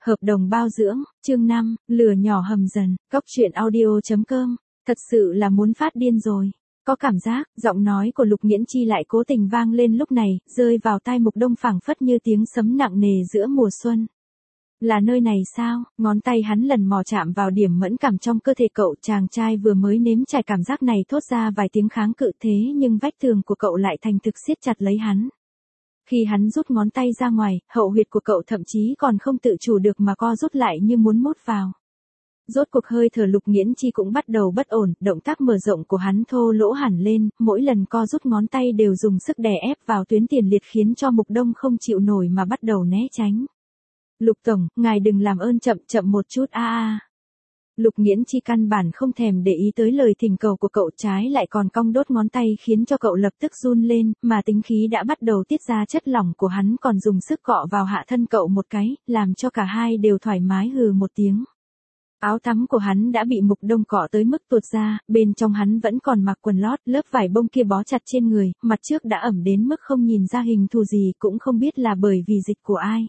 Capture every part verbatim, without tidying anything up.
Hợp đồng bao dưỡng, chương năm, lửa nhỏ hầm dần, cốc truyện audio.com, thật sự là muốn phát điên rồi. Có cảm giác, giọng nói của Lục Nghiễn Chi lại cố tình vang lên lúc này, rơi vào tai Mục Đông phảng phất như tiếng sấm nặng nề giữa mùa xuân. Là nơi này sao? Ngón tay hắn lần mò chạm vào điểm mẫn cảm trong cơ thể cậu, chàng trai vừa mới nếm trải cảm giác này thốt ra vài tiếng kháng cự thế nhưng vách tường của cậu lại thành thực siết chặt lấy hắn. Khi hắn rút ngón tay ra ngoài, hậu huyệt của cậu thậm chí còn không tự chủ được mà co rút lại như muốn mút vào. Rốt cuộc hơi thở Lục Nghiễn Chi cũng bắt đầu bất ổn, động tác mở rộng của hắn thô lỗ hẳn lên, mỗi lần co rút ngón tay đều dùng sức đè ép vào tuyến tiền liệt khiến cho Mục Đông không chịu nổi mà bắt đầu né tránh. Lục tổng, ngài đừng làm ơn chậm chậm một chút a a. Lục Nghiễn Chi căn bản không thèm để ý tới lời thỉnh cầu của cậu, trái lại còn cong đốt ngón tay khiến cho cậu lập tức run lên, mà tính khí đã bắt đầu tiết ra chất lỏng của hắn còn dùng sức cọ vào hạ thân cậu một cái, làm cho cả hai đều thoải mái hừ một tiếng. Áo tắm của hắn đã bị Mục Đông cọ tới mức tuột ra, bên trong hắn vẫn còn mặc quần lót, lớp vải bông kia bó chặt trên người, mặt trước đã ẩm đến mức không nhìn ra hình thù gì, cũng không biết là bởi vì dịch của ai.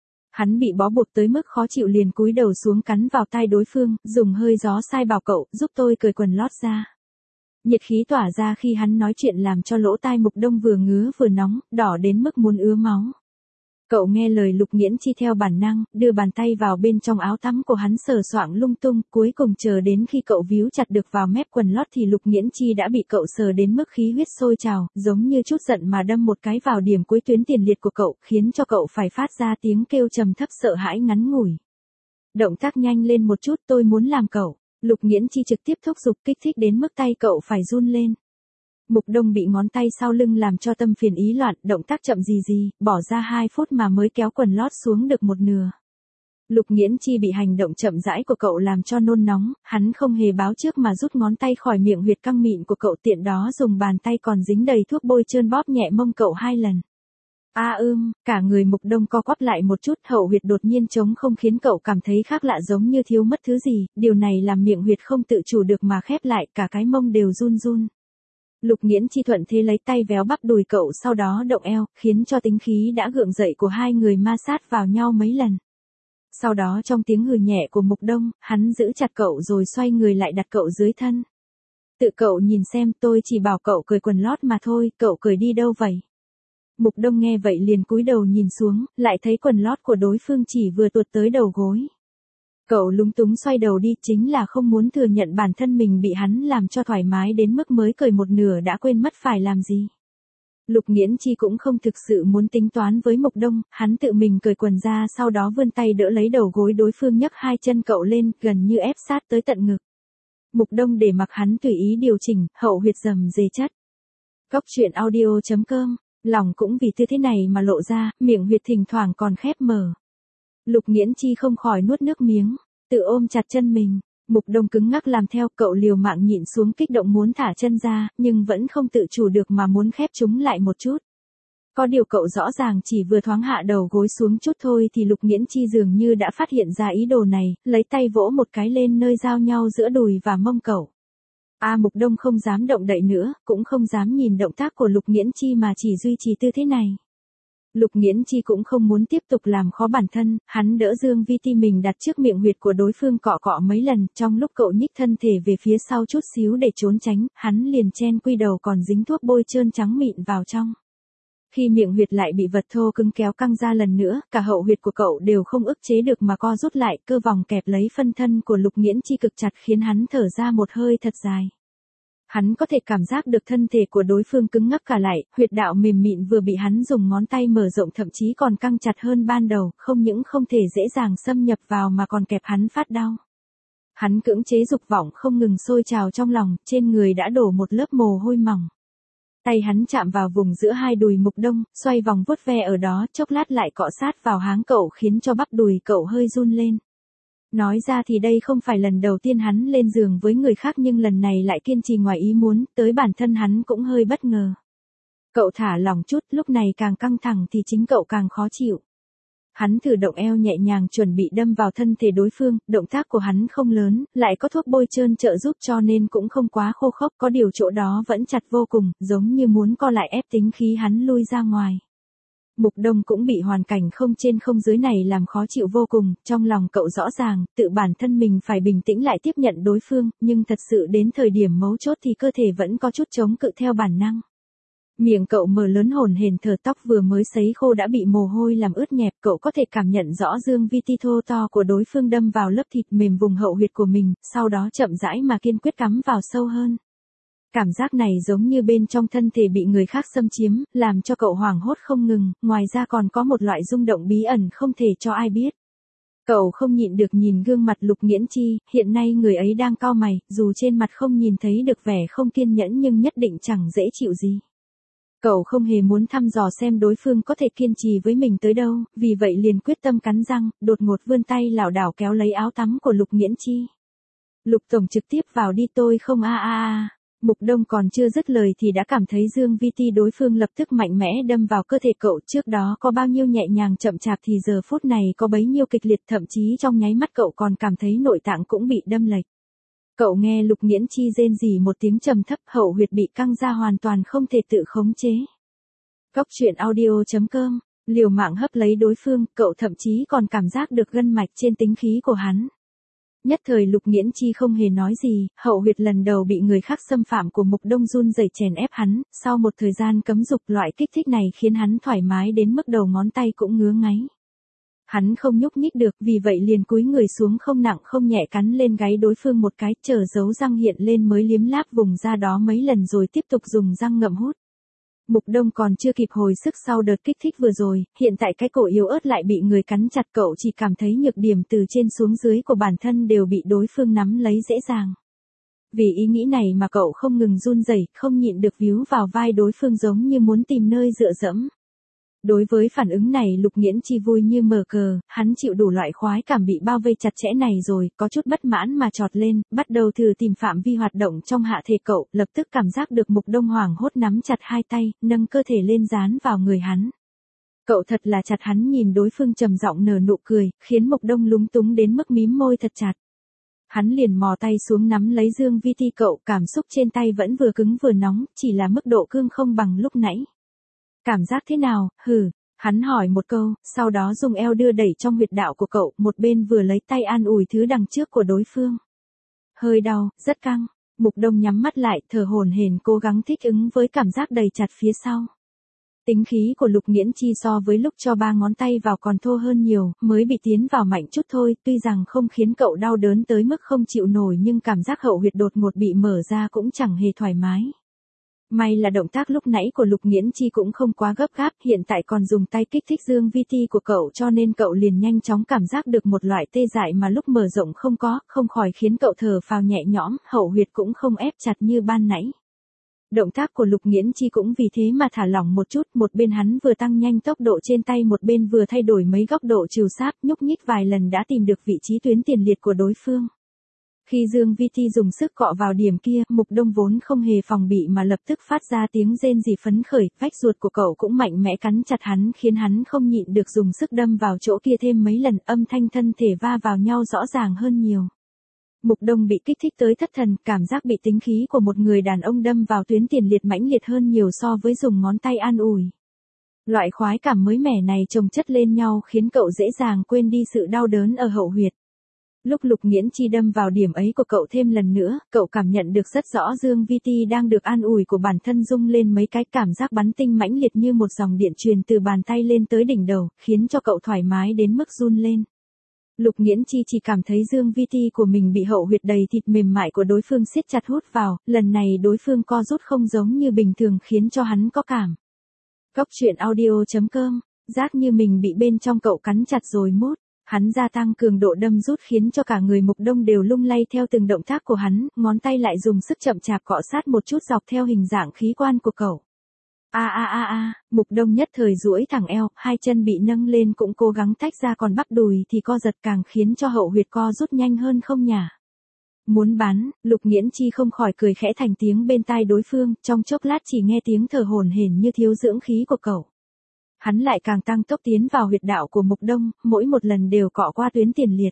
Hắn bị bó buộc tới mức khó chịu liền cúi đầu xuống cắn vào tai đối phương, dùng hơi gió sai bảo cậu, giúp tôi cởi quần lót ra. Nhiệt khí tỏa ra khi hắn nói chuyện làm cho lỗ tai Mục Đông vừa ngứa vừa nóng, đỏ đến mức muốn ứa máu. Cậu nghe lời Lục Nghiễn Chi theo bản năng, đưa bàn tay vào bên trong áo tắm của hắn sờ soạng lung tung, cuối cùng chờ đến khi cậu víu chặt được vào mép quần lót thì Lục Nghiễn Chi đã bị cậu sờ đến mức khí huyết sôi trào, giống như chút giận mà đâm một cái vào điểm cuối tuyến tiền liệt của cậu, khiến cho cậu phải phát ra tiếng kêu trầm thấp sợ hãi ngắn ngủi. Động tác nhanh lên một chút, tôi muốn làm cậu. Lục Nghiễn Chi trực tiếp thúc giục kích thích đến mức tay cậu phải run lên. Mục Đông bị ngón tay sau lưng làm cho tâm phiền ý loạn, động tác chậm gì gì, bỏ ra hai phút mà mới kéo quần lót xuống được một nửa. Lục Nghiễn Chi bị hành động chậm rãi của cậu làm cho nôn nóng, hắn không hề báo trước mà rút ngón tay khỏi miệng huyệt căng mịn của cậu, tiện đó dùng bàn tay còn dính đầy thuốc bôi trơn bóp nhẹ mông cậu hai lần. A ưm, cả người Mục Đông co quắp lại một chút, hậu huyệt đột nhiên trống không khiến cậu cảm thấy khác lạ giống như thiếu mất thứ gì, điều này làm miệng huyệt không tự chủ được mà khép lại, cả cái mông đều run run. Lục Nghiễn Chi thuận thế lấy tay véo bắp đùi cậu, sau đó động eo, khiến cho tính khí đã gượng dậy của hai người ma sát vào nhau mấy lần. Sau đó trong tiếng hừ nhẹ của Mục Đông, hắn giữ chặt cậu rồi xoay người lại đặt cậu dưới thân. Tự cậu nhìn xem, tôi chỉ bảo cậu cởi quần lót mà thôi, cậu cởi đi đâu vậy? Mục Đông nghe vậy liền cúi đầu nhìn xuống, lại thấy quần lót của đối phương chỉ vừa tuột tới đầu gối. Cậu lúng túng xoay đầu đi, chính là không muốn thừa nhận bản thân mình bị hắn làm cho thoải mái đến mức mới cởi một nửa đã quên mất phải làm gì. Lục Nghiễn Chi cũng không thực sự muốn tính toán với Mục Đông, hắn tự mình cởi quần ra, sau đó vươn tay đỡ lấy đầu gối đối phương, nhấc hai chân cậu lên, gần như ép sát tới tận ngực. Mục Đông để mặc hắn tùy ý điều chỉnh, hậu huyệt rầm rề chất. Cốc truyện audio.com, lòng cũng vì tư thế này mà lộ ra, miệng huyệt thỉnh thoảng còn khép mở. Lục Nghiễn Chi không khỏi nuốt nước miếng, tự ôm chặt chân mình. Mục Đông cứng ngắc làm theo, cậu liều mạng nhịn xuống kích động muốn thả chân ra, nhưng vẫn không tự chủ được mà muốn khép chúng lại một chút. Có điều cậu rõ ràng chỉ vừa thoáng hạ đầu gối xuống chút thôi thì Lục Nghiễn Chi dường như đã phát hiện ra ý đồ này, lấy tay vỗ một cái lên nơi giao nhau giữa đùi và mông cậu. A à, Mục Đông không dám động đậy nữa, cũng không dám nhìn động tác của Lục Nghiễn Chi mà chỉ duy trì tư thế này. Lục Nghiễn Chi cũng không muốn tiếp tục làm khó bản thân, hắn đỡ Dương Vi Ti mình đặt trước miệng huyệt của đối phương cọ cọ mấy lần, trong lúc cậu nhích thân thể về phía sau chút xíu để trốn tránh, hắn liền chen quy đầu còn dính thuốc bôi trơn trắng mịn vào trong. Khi miệng huyệt lại bị vật thô cứng kéo căng ra lần nữa, cả hậu huyệt của cậu đều không ức chế được mà co rút lại, cơ vòng kẹp lấy phân thân của Lục Nghiễn Chi cực chặt khiến hắn thở ra một hơi thật dài. Hắn có thể cảm giác được thân thể của đối phương cứng ngắc cả lại, huyệt đạo mềm mịn vừa bị hắn dùng ngón tay mở rộng thậm chí còn căng chặt hơn ban đầu, không những không thể dễ dàng xâm nhập vào mà còn kẹp hắn phát đau. Hắn cưỡng chế dục vọng không ngừng sôi trào trong lòng, trên người đã đổ một lớp mồ hôi mỏng. Tay hắn chạm vào vùng giữa hai đùi Mục Đông, xoay vòng vuốt ve ở đó, chốc lát lại cọ sát vào háng cậu khiến cho bắp đùi cậu hơi run lên. Nói ra thì đây không phải lần đầu tiên hắn lên giường với người khác, nhưng lần này lại kiên trì ngoài ý muốn, tới bản thân hắn cũng hơi bất ngờ. Cậu thả lỏng chút, lúc này càng căng thẳng thì chính cậu càng khó chịu. Hắn thử động eo nhẹ nhàng chuẩn bị đâm vào thân thể đối phương, động tác của hắn không lớn, lại có thuốc bôi trơn trợ giúp cho nên cũng không quá khô khốc, có điều chỗ đó vẫn chặt vô cùng, giống như muốn co lại ép tính khí hắn lui ra ngoài. Mục Đông cũng bị hoàn cảnh không trên không dưới này làm khó chịu vô cùng, trong lòng cậu rõ ràng, tự bản thân mình phải bình tĩnh lại tiếp nhận đối phương, nhưng thật sự đến thời điểm mấu chốt thì cơ thể vẫn có chút chống cự theo bản năng. Miệng cậu mở lớn hổn hển thở, tóc vừa mới sấy khô đã bị mồ hôi làm ướt nhẹp, cậu có thể cảm nhận rõ dương vi ti thô to của đối phương đâm vào lớp thịt mềm vùng hậu huyệt của mình, sau đó chậm rãi mà kiên quyết cắm vào sâu hơn. Cảm giác này giống như bên trong thân thể bị người khác xâm chiếm, làm cho cậu hoảng hốt không ngừng, ngoài ra còn có một loại rung động bí ẩn không thể cho ai biết. Cậu không nhịn được nhìn gương mặt Lục Nghiễn Chi, hiện nay người ấy đang cau mày, dù trên mặt không nhìn thấy được vẻ không kiên nhẫn nhưng nhất định chẳng dễ chịu gì. Cậu không hề muốn thăm dò xem đối phương có thể kiên trì với mình tới đâu, vì vậy liền quyết tâm cắn răng, đột ngột vươn tay lảo đảo kéo lấy áo tắm của Lục Nghiễn Chi. Lục tổng trực tiếp vào đi, tôi không a a a. Mục Đông còn chưa dứt lời thì đã cảm thấy dương vi ti đối phương lập tức mạnh mẽ đâm vào cơ thể cậu, trước đó có bao nhiêu nhẹ nhàng chậm chạp thì giờ phút này có bấy nhiêu kịch liệt, thậm chí trong nháy mắt cậu còn cảm thấy nội tạng cũng bị đâm lệch. Cậu nghe Lục Nghiễn Chi rên rỉ một tiếng trầm thấp, hậu huyệt bị căng ra hoàn toàn không thể tự khống chế. Cóc truyện audio chấm com, liều mạng hấp lấy đối phương, cậu thậm chí còn cảm giác được gân mạch trên tính khí của hắn. Nhất thời Lục Nghiễn Chi không hề nói gì, hậu huyệt lần đầu bị người khác xâm phạm của Mục Đông run rẩy chèn ép hắn, sau một thời gian cấm dục loại kích thích này khiến hắn thoải mái đến mức đầu ngón tay cũng ngứa ngáy. Hắn không nhúc nhích được, vì vậy liền cúi người xuống không nặng không nhẹ cắn lên gáy đối phương một cái, chờ dấu răng hiện lên mới liếm láp vùng da đó mấy lần rồi tiếp tục dùng răng ngậm hút. Mục Đông còn chưa kịp hồi sức sau đợt kích thích vừa rồi, hiện tại cái cổ yếu ớt lại bị người cắn chặt, cậu chỉ cảm thấy nhược điểm từ trên xuống dưới của bản thân đều bị đối phương nắm lấy dễ dàng. Vì ý nghĩ này mà cậu không ngừng run rẩy, không nhịn được víu vào vai đối phương giống như muốn tìm nơi dựa dẫm. Đối với phản ứng này Lục Nghiễn Chi vui như mở cờ, hắn chịu đủ loại khoái cảm bị bao vây chặt chẽ này rồi, có chút bất mãn mà trọt lên, bắt đầu thử tìm phạm vi hoạt động trong hạ thể cậu, lập tức cảm giác được Mục Đông hoảng hốt nắm chặt hai tay, nâng cơ thể lên dán vào người hắn. Cậu thật là chặt, hắn nhìn đối phương trầm giọng nở nụ cười, khiến Mục Đông lúng túng đến mức mím môi thật chặt. Hắn liền mò tay xuống nắm lấy dương vi ti cậu, cảm xúc trên tay vẫn vừa cứng vừa nóng, chỉ là mức độ cương không bằng lúc nãy. Cảm giác thế nào, hừ, hắn hỏi một câu, sau đó dùng eo đưa đẩy trong huyệt đạo của cậu, một bên vừa lấy tay an ủi thứ đằng trước của đối phương. Hơi đau, rất căng, Mục Đông nhắm mắt lại, thở hổn hển cố gắng thích ứng với cảm giác đầy chặt phía sau. Tính khí của Lục Nghiễn Chi so với lúc cho ba ngón tay vào còn thô hơn nhiều, mới bị tiến vào mạnh chút thôi, tuy rằng không khiến cậu đau đớn tới mức không chịu nổi nhưng cảm giác hậu huyệt đột ngột bị mở ra cũng chẳng hề thoải mái. May là động tác lúc nãy của Lục Nghiễn Chi cũng không quá gấp gáp, hiện tại còn dùng tay kích thích dương vi ti của cậu cho nên cậu liền nhanh chóng cảm giác được một loại tê dại mà lúc mở rộng không có, không khỏi khiến cậu thở phào nhẹ nhõm, hậu huyệt cũng không ép chặt như ban nãy. Động tác của Lục Nghiễn Chi cũng vì thế mà thả lỏng một chút, một bên hắn vừa tăng nhanh tốc độ trên tay một bên vừa thay đổi mấy góc độ chiều sáp, nhúc nhích vài lần đã tìm được vị trí tuyến tiền liệt của đối phương. Khi Dương Vi Ti dùng sức cọ vào điểm kia, Mục Đông vốn không hề phòng bị mà lập tức phát ra tiếng rên rỉ phấn khởi, vách ruột của cậu cũng mạnh mẽ cắn chặt hắn khiến hắn không nhịn được dùng sức đâm vào chỗ kia thêm mấy lần, âm thanh thân thể va vào nhau rõ ràng hơn nhiều. Mục Đông bị kích thích tới thất thần, cảm giác bị tính khí của một người đàn ông đâm vào tuyến tiền liệt mãnh liệt hơn nhiều so với dùng ngón tay an ủi. Loại khoái cảm mới mẻ này chồng chất lên nhau khiến cậu dễ dàng quên đi sự đau đớn ở hậu huyệt. Lúc Lục Nghiễn Chi đâm vào điểm ấy của cậu thêm lần nữa, cậu cảm nhận được rất rõ Dương Vi Ti đang được an ủi của bản thân rung lên mấy cái, cảm giác bắn tinh mãnh liệt như một dòng điện truyền từ bàn tay lên tới đỉnh đầu, khiến cho cậu thoải mái đến mức run lên. Lục Nghiễn Chi chỉ cảm thấy Dương Vi Ti của mình bị hậu huyệt đầy thịt mềm mại của đối phương siết chặt hút vào, lần này đối phương co rút không giống như bình thường khiến cho hắn có cảm. Cóc truyện audio chấm com, giác như mình bị bên trong cậu cắn chặt rồi mốt. Hắn gia tăng cường độ đâm rút khiến cho cả người Mục Đông đều lung lay theo từng động tác của hắn, ngón tay lại dùng sức chậm chạp cọ sát một chút dọc theo hình dạng khí quan của cậu. A a a a, Mục Đông nhất thời duỗi thẳng eo, hai chân bị nâng lên cũng cố gắng tách ra, còn bắp đùi thì co giật càng khiến cho hậu huyệt co rút nhanh hơn không nhả. Muốn bắn, Lục Nghiễn Chi không khỏi cười khẽ thành tiếng bên tai đối phương, trong chốc lát chỉ nghe tiếng thở hổn hển như thiếu dưỡng khí của cậu. Hắn lại càng tăng tốc tiến vào huyệt đạo của Mục Đông, mỗi một lần đều cọ qua tuyến tiền liệt.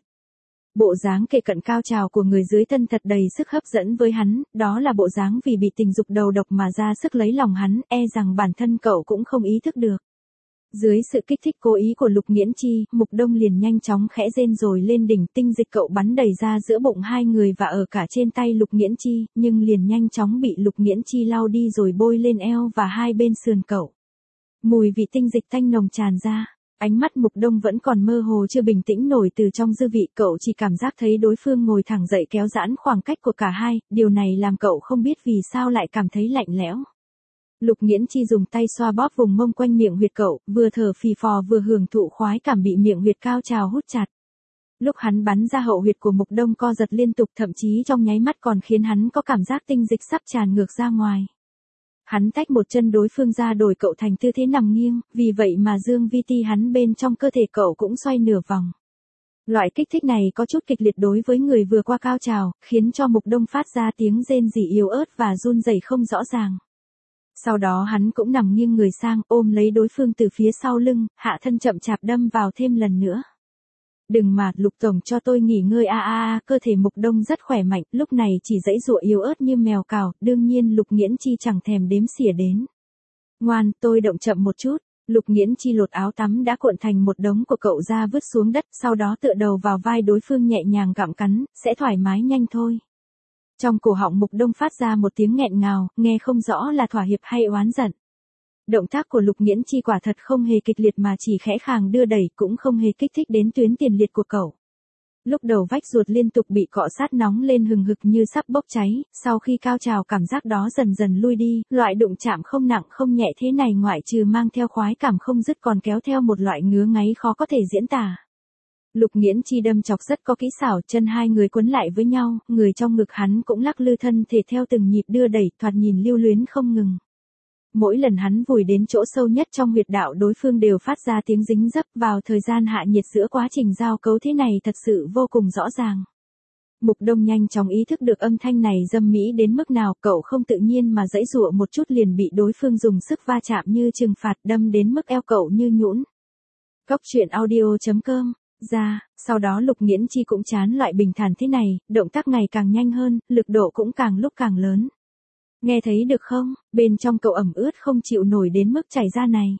Bộ dáng kề cận cao trào của người dưới thân thật đầy sức hấp dẫn với hắn, đó là bộ dáng vì bị tình dục đầu độc mà ra sức lấy lòng hắn, e rằng bản thân cậu cũng không ý thức được. Dưới sự kích thích cố ý của Lục Nghiễn Chi, Mục Đông liền nhanh chóng khẽ rên rồi lên đỉnh, tinh dịch cậu bắn đầy ra giữa bụng hai người và ở cả trên tay Lục Nghiễn Chi, nhưng liền nhanh chóng bị Lục Nghiễn Chi lau đi rồi bôi lên eo và hai bên sườn cậu. Mùi vị tinh dịch tanh nồng tràn ra, ánh mắt Mục Đông vẫn còn mơ hồ chưa bình tĩnh nổi từ trong dư vị, cậu chỉ cảm giác thấy đối phương ngồi thẳng dậy kéo giãn khoảng cách của cả hai, điều này làm cậu không biết vì sao lại cảm thấy lạnh lẽo. Lục Nghiễn Chi dùng tay xoa bóp vùng mông quanh miệng huyệt cậu, vừa thở phì phò vừa hưởng thụ khoái cảm bị miệng huyệt cao trào hút chặt. Lúc hắn bắn ra hậu huyệt của Mục Đông co giật liên tục, thậm chí trong nháy mắt còn khiến hắn có cảm giác tinh dịch sắp tràn ngược ra ngoài. Hắn tách một chân đối phương ra đổi cậu thành tư thế nằm nghiêng, vì vậy mà dương vi ti hắn bên trong cơ thể cậu cũng xoay nửa vòng. Loại kích thích này có chút kịch liệt đối với người vừa qua cao trào, khiến cho Mục Đông phát ra tiếng rên rỉ yếu ớt và run rẩy không rõ ràng. Sau đó hắn cũng nằm nghiêng người sang, ôm lấy đối phương từ phía sau lưng, hạ thân chậm chạp đâm vào thêm lần nữa. Đừng mà, Lục tổng cho tôi nghỉ ngơi a a a, cơ thể Mục Đông rất khỏe mạnh, lúc này chỉ giãy giụa yếu ớt như mèo cào, đương nhiên Lục Nghiễn Chi chẳng thèm đếm xỉa đến. Ngoan, tôi động chậm một chút. Lục Nghiễn Chi lột áo tắm đã cuộn thành một đống của cậu ra vứt xuống đất, sau đó tựa đầu vào vai đối phương nhẹ nhàng gặm cắn, sẽ thoải mái nhanh thôi. Trong cổ họng Mục Đông phát ra một tiếng nghẹn ngào, nghe không rõ là thỏa hiệp hay oán giận. Động tác của Lục Nghiễn Chi quả thật không hề kịch liệt mà chỉ khẽ khàng đưa đẩy, cũng không hề kích thích đến tuyến tiền liệt của cậu. Lúc đầu vách ruột liên tục bị cọ sát nóng lên hừng hực như sắp bốc cháy, sau khi cao trào cảm giác đó dần dần lui đi, loại đụng chạm không nặng không nhẹ thế này ngoại trừ mang theo khoái cảm không dứt còn kéo theo một loại ngứa ngáy khó có thể diễn tả. Lục Nghiễn Chi đâm chọc rất có kỹ xảo, chân hai người quấn lại với nhau, người trong ngực hắn cũng lắc lư thân thể theo từng nhịp đưa đẩy, thoạt nhìn lưu luyến không ngừng. Mỗi lần hắn vùi đến chỗ sâu nhất trong huyệt đạo đối phương đều phát ra tiếng dính dấp, vào thời gian hạ nhiệt giữa quá trình giao cấu thế này thật sự vô cùng rõ ràng. Mục Đông nhanh chóng ý thức được âm thanh này dâm mỹ đến mức nào, cậu không tự nhiên mà giãy giụa một chút liền bị đối phương dùng sức va chạm như trừng phạt, đâm đến mức eo cậu như nhũn. Cốc truyện audio chấm com ra, sau đó Lục Nghiễn Chi cũng chán loại bình thản thế này, động tác ngày càng nhanh hơn, lực độ cũng càng lúc càng lớn. Nghe thấy được không, bên trong cậu ẩm ướt không chịu nổi đến mức chảy ra này.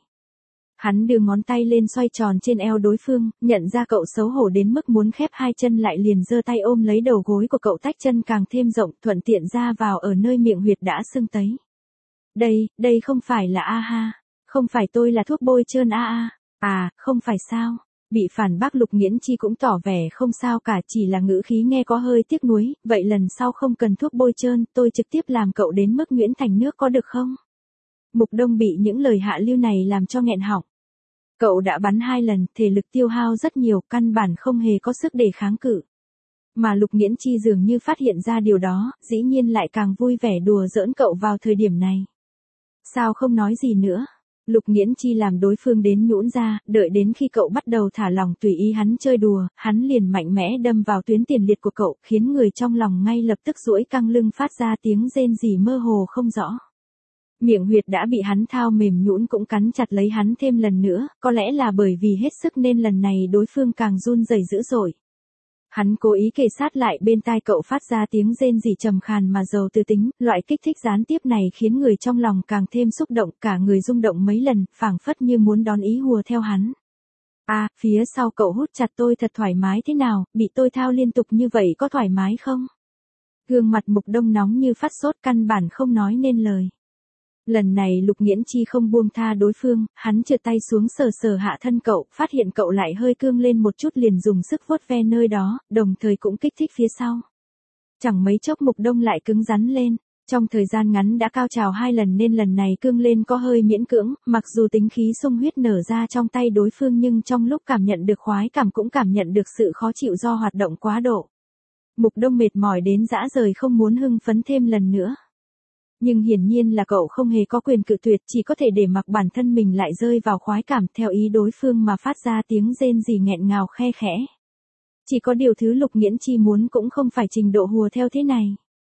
Hắn đưa ngón tay lên xoay tròn trên eo đối phương, nhận ra cậu xấu hổ đến mức muốn khép hai chân lại liền giơ tay ôm lấy đầu gối của cậu, tách chân càng thêm rộng, thuận tiện ra vào ở nơi miệng huyệt đã sưng tấy. Đây, đây không phải là a ha, không phải tôi là thuốc bôi trơn a a, à, không phải sao. Bị phản bác Lục Nghiễn Chi cũng tỏ vẻ không sao cả, chỉ là ngữ khí nghe có hơi tiếc nuối, vậy lần sau không cần thuốc bôi trơn, tôi trực tiếp làm cậu đến mức nhuyễn thành nước có được không? Mục Đông bị những lời hạ lưu này làm cho nghẹn họng. Cậu đã bắn hai lần, thể lực tiêu hao rất nhiều, căn bản không hề có sức để kháng cự. Mà Lục Nghiễn Chi dường như phát hiện ra điều đó, dĩ nhiên lại càng vui vẻ đùa giỡn cậu vào thời điểm này. Sao không nói gì nữa? Lục Nghiễn Chi làm đối phương đến nhũn ra, đợi đến khi cậu bắt đầu thả lỏng tùy ý hắn chơi đùa, hắn liền mạnh mẽ đâm vào tuyến tiền liệt của cậu, khiến người trong lòng ngay lập tức duỗi căng lưng phát ra tiếng rên rỉ mơ hồ không rõ. Miệng huyệt đã bị hắn thao mềm nhũn cũng cắn chặt lấy hắn thêm lần nữa, có lẽ là bởi vì hết sức nên lần này đối phương càng run rẩy dữ dội. Hắn cố ý kề sát lại bên tai cậu phát ra tiếng rên rỉ trầm khàn mà giàu tư tính, loại kích thích gián tiếp này khiến người trong lòng càng thêm xúc động, cả người rung động mấy lần, phảng phất như muốn đón ý hùa theo hắn. À, phía sau cậu hút chặt tôi thật thoải mái thế nào, bị tôi thao liên tục như vậy có thoải mái không? Gương mặt Mục Đông nóng như phát sốt căn bản không nói nên lời. Lần này Lục Nghiễn Chi không buông tha đối phương, hắn trượt tay xuống sờ sờ hạ thân cậu, phát hiện cậu lại hơi cương lên một chút liền dùng sức vuốt ve nơi đó, đồng thời cũng kích thích phía sau. Chẳng mấy chốc Mục Đông lại cứng rắn lên, trong thời gian ngắn đã cao trào hai lần nên lần này cương lên có hơi miễn cưỡng, mặc dù tính khí xung huyết nở ra trong tay đối phương nhưng trong lúc cảm nhận được khoái cảm cũng cảm nhận được sự khó chịu do hoạt động quá độ. Mục Đông mệt mỏi đến rã rời không muốn hưng phấn thêm lần nữa. Nhưng hiển nhiên là cậu không hề có quyền cự tuyệt, chỉ có thể để mặc bản thân mình lại rơi vào khoái cảm theo ý đối phương mà phát ra tiếng rên rỉ nghẹn ngào khe khẽ. Chỉ có điều thứ Lục Nghiễn Chi muốn cũng không phải trình độ hùa theo thế này.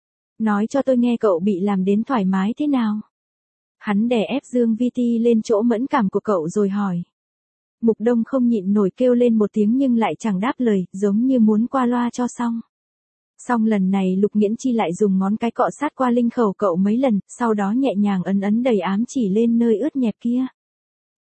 Nói cho tôi nghe cậu bị làm đến thoải mái thế nào? Hắn đè ép dương vi ti lên chỗ mẫn cảm của cậu rồi hỏi. Mục Đông không nhịn nổi kêu lên một tiếng nhưng lại chẳng đáp lời, giống như muốn qua loa cho xong. Xong lần này Lục Nghiễn Chi lại dùng ngón cái cọ sát qua linh khẩu cậu mấy lần, sau đó nhẹ nhàng ấn ấn đầy ám chỉ lên nơi ướt nhẹp kia.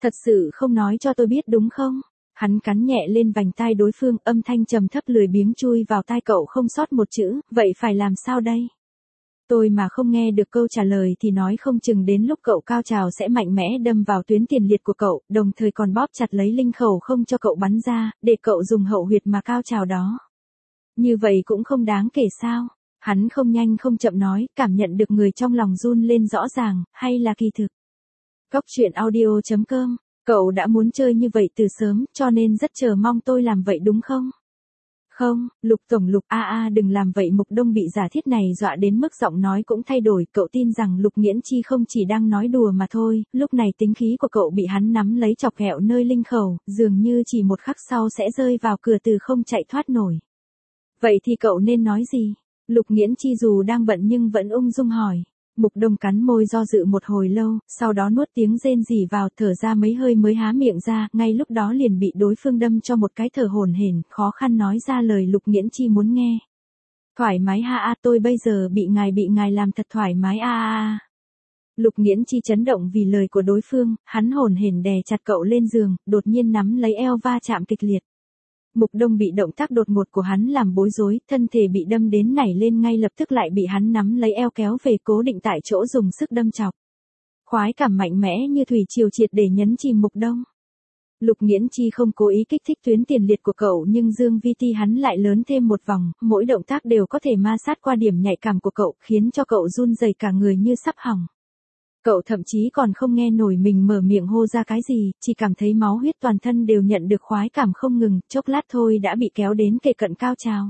Thật sự không nói cho tôi biết đúng không? Hắn cắn nhẹ lên vành tai đối phương, âm thanh trầm thấp lười biếng chui vào tai cậu không sót một chữ, vậy phải làm sao đây? Tôi mà không nghe được câu trả lời thì nói không chừng đến lúc cậu cao trào sẽ mạnh mẽ đâm vào tuyến tiền liệt của cậu, đồng thời còn bóp chặt lấy linh khẩu không cho cậu bắn ra, để cậu dùng hậu huyệt mà cao trào đó. Như vậy cũng không đáng kể sao? Hắn không nhanh không chậm nói, cảm nhận được người trong lòng run lên rõ ràng, hay là kỳ thực. Cốc truyện audio chấm com, cậu đã muốn chơi như vậy từ sớm, cho nên rất chờ mong tôi làm vậy đúng không? Không, Lục Tổng Lục a a đừng làm vậy. Mục Đông bị giả thiết này dọa đến mức giọng nói cũng thay đổi, cậu tin rằng Lục Nghiễn Chi không chỉ đang nói đùa mà thôi, lúc này tính khí của cậu bị hắn nắm lấy chọc ghẹo nơi linh khẩu, dường như chỉ một khắc sau sẽ rơi vào cửa từ không chạy thoát nổi. Vậy thì cậu nên nói gì? Lục Nghiễn Chi dù đang bận nhưng vẫn ung dung hỏi. Mục Đông cắn môi do dự một hồi lâu, sau đó nuốt tiếng rên rỉ vào, thở ra mấy hơi mới há miệng ra, ngay lúc đó liền bị đối phương đâm cho một cái thở hổn hển, khó khăn nói ra lời Lục Nghiễn Chi muốn nghe. Thoải mái ha a, tôi bây giờ bị ngài bị ngài làm thật thoải mái a a a. Lục Nghiễn Chi chấn động vì lời của đối phương, hắn hổn hển đè chặt cậu lên giường, đột nhiên nắm lấy eo va chạm kịch liệt. Mục Đông bị động tác đột ngột của hắn làm bối rối, thân thể bị đâm đến nảy lên ngay lập tức lại bị hắn nắm lấy eo kéo về cố định tại chỗ dùng sức đâm chọc. Khoái cảm mạnh mẽ như thủy triều triệt để nhấn chìm Mục Đông. Lục Nghiễn Chi không cố ý kích thích tuyến tiền liệt của cậu nhưng dương vi ti hắn lại lớn thêm một vòng, mỗi động tác đều có thể ma sát qua điểm nhạy cảm của cậu, khiến cho cậu run rẩy cả người như sắp hỏng. Cậu thậm chí còn không nghe nổi mình mở miệng hô ra cái gì, chỉ cảm thấy máu huyết toàn thân đều nhận được khoái cảm không ngừng, chốc lát thôi đã bị kéo đến kề cận cao trào.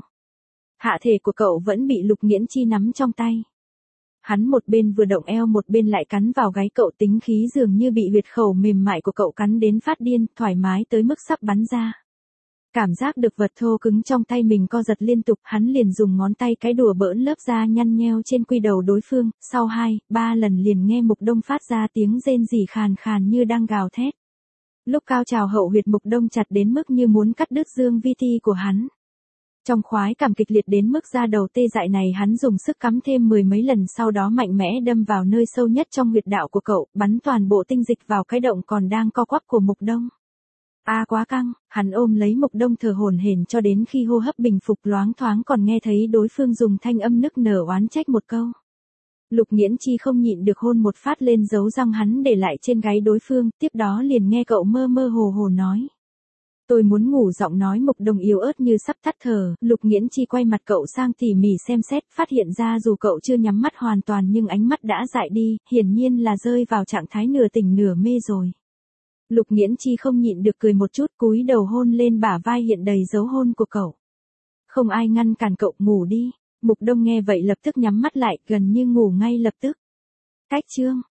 Hạ thể của cậu vẫn bị Lục Nghiễn Chi nắm trong tay. Hắn một bên vừa động eo một bên lại cắn vào gáy cậu, tính khí dường như bị huyệt khẩu mềm mại của cậu cắn đến phát điên, thoải mái tới mức sắp bắn ra. Cảm giác được vật thô cứng trong tay mình co giật liên tục, hắn liền dùng ngón tay cái đùa bỡn lớp da nhăn nheo trên quy đầu đối phương, sau hai, ba lần liền nghe Mục Đông phát ra tiếng rên rỉ khàn khàn như đang gào thét. Lúc cao trào hậu huyệt Mục Đông chặt đến mức như muốn cắt đứt dương vi ti của hắn. Trong khoái cảm kịch liệt đến mức da đầu tê dại này hắn dùng sức cắm thêm mười mấy lần sau đó mạnh mẽ đâm vào nơi sâu nhất trong huyệt đạo của cậu, bắn toàn bộ tinh dịch vào cái động còn đang co quắp của Mục Đông. A à, quá căng, hắn ôm lấy Mục Đông thở hổn hển cho đến khi hô hấp bình phục, loáng thoáng còn nghe thấy đối phương dùng thanh âm nức nở oán trách một câu. Lục Nghiễn Chi không nhịn được hôn một phát lên dấu răng hắn để lại trên gáy đối phương, tiếp đó liền nghe cậu mơ mơ hồ hồ nói. Tôi muốn ngủ. Giọng nói Mục Đông yếu ớt như sắp tắt thở, Lục Nghiễn Chi quay mặt cậu sang tỉ mỉ xem xét, phát hiện ra dù cậu chưa nhắm mắt hoàn toàn nhưng ánh mắt đã dại đi, hiển nhiên là rơi vào trạng thái nửa tỉnh nửa mê rồi. Lục Nghiễn Chi không nhịn được cười một chút, cúi đầu hôn lên bả vai hiện đầy dấu hôn của cậu. Không ai ngăn cản cậu, ngủ đi. Mục Đông nghe vậy lập tức nhắm mắt lại, gần như ngủ ngay lập tức. Cách chương